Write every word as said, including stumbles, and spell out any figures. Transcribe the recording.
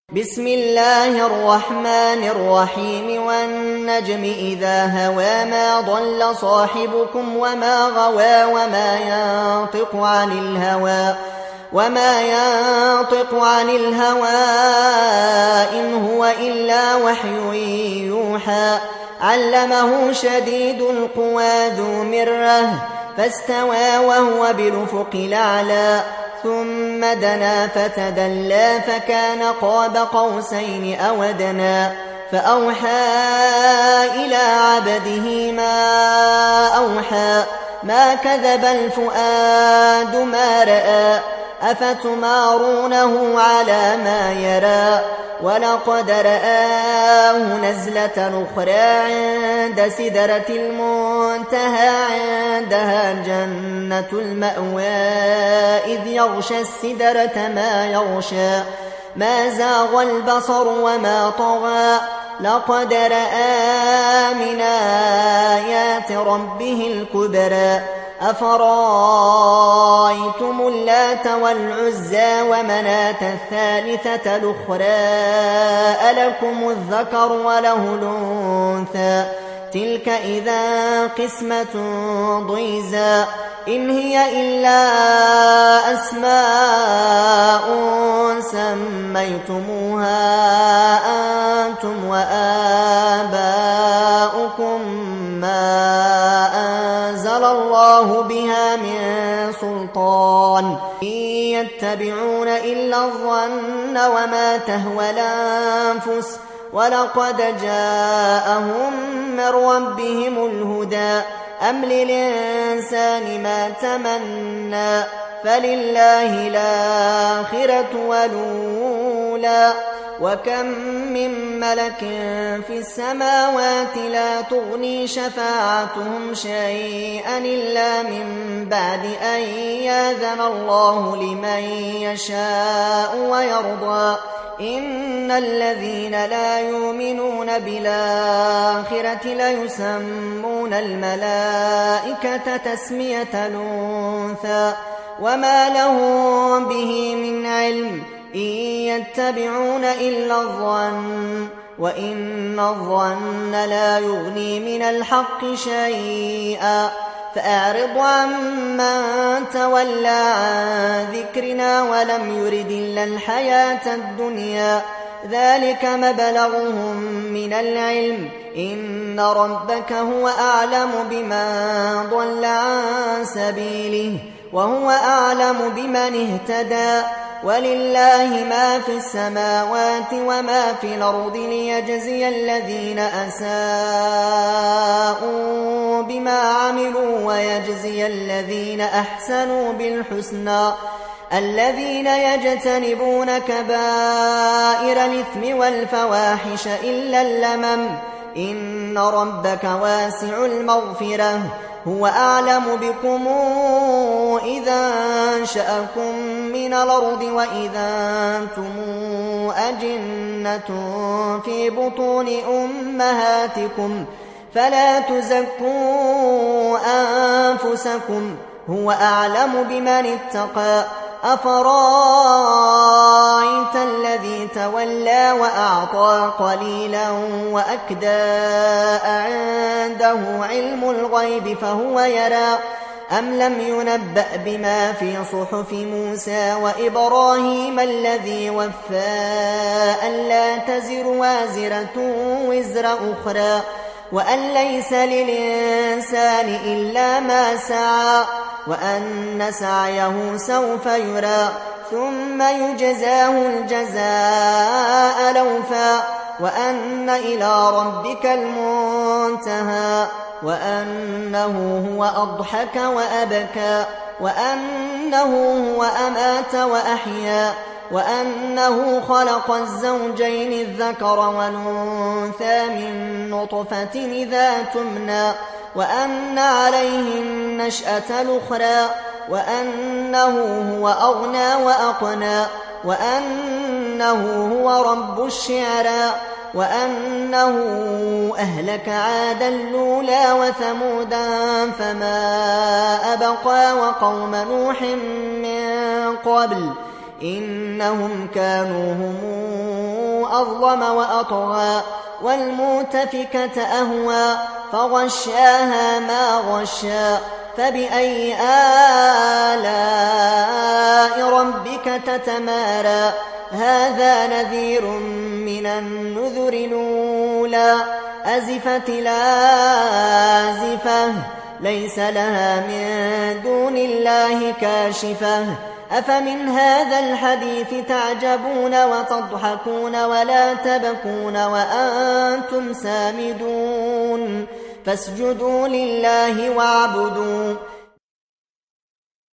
بسم الله الرحمن الرحيم والنجم إذا هوى ما ضل صاحبكم وما غوى وما ينطق عن الهوى وما ينطق عن الهوى إن هو إلا وحي يوحى علمه شديد القوى ذو مرة فاستوى وهو بالأفق الأعلى ثم دنا فتدلى فكان قاب قوسين أو أدنى فأوحى إلى عبده ما أوحى ما كذب الفؤاد ما رأى أفتمارونه على ما يرى ولقد رآه نزلة أخرى عند سدرة المنتهى عندها جنة المأوى إذ يغشى السدرة ما يغشى ما زاغ البصر وما طغى لقد رأى من آيات ربه الكبرى أفرأيتم اللات والعزى ومناة الثالثة الأخرى ألكم الذكر وله الأنثى تلك إذا قسمة ضيزى إن هي إلا أسماء سميتموها أنتم وآباؤكم ما أنزل الله بها من سلطان إن يتبعون إلا الظن وما تهوى الأنفس ولقد جاءهم من ربهم الهدى أم للإنسان ما تمنى فلله الآخرة والأولى وكم من ملك في السماوات لا تغني شفاعتهم شيئا إلا من بعد أن يأذن الله لمن يشاء ويرضى إن الذين لا يؤمنون بالآخرة ليسمون الملائكة تسمية الأنثى وما لهم به من علم إن يتبعون إلا الظن وإن الظن لا يغني من الحق شيئا فأعرض عمن تولى عن ذكرنا ولم يرد إلا الحياة الدنيا ذلك مبلغهم من العلم إن ربك هو أعلم بمن ضل عن سبيله وهو أعلم بمن اهتدى ولله ما في السماوات وما في الأرض ليجزي الذين أساءوا بما عملوا ويجزي الذين أحسنوا بالحسنى الذين يجتنبون كبائر الإثم والفواحش إلا اللمم إن ربك واسع المغفرة هو أعلم بكم إذا أنشأكم من الأرض وإذا أنتم أجنة في بطون أمهاتكم فلا تزكوا أنفسكم هو أعلم بمن اتقى أفرأيت الذي تولى وأعطى قليلا وأكدى عنده علم الغيب فهو يرى أم لم ينبأ بما في صحف موسى وإبراهيم الذي وفى ألا تزر وازرة وزر أخرى وأن ليس للإنسان إلا ما سعى وأن سعيه سوف يرى ثم يجزاه الجزاء الأوفى وأن إلى ربك المنتهى وأنه هو أضحك وأبكى وأنه هو أمات وأحيا وأنه خلق الزوجين الذكر والأنثى من نطفة إذا تمنى وأن عليه النشأة الأخرى وأنه هو أغنى وأقنى وأنه هو رب الشعرى وأنه أهلك عادا الأولى وثمودا فما أبقى وقوم نوح من قبل إنهم كانوا هم أظلم وأطغى والمؤتفكة أهوى فغشاها ما غشا فبأي آلاء ربك تتمارى هذا نذير من النذر الأولى أزفت الآزفة ليس لها من دون الله كاشفة أفمن هذا الحديث تعجبون وتضحكون ولا تبكون وأنتم سامدون فاسجدوا لله واعبدوا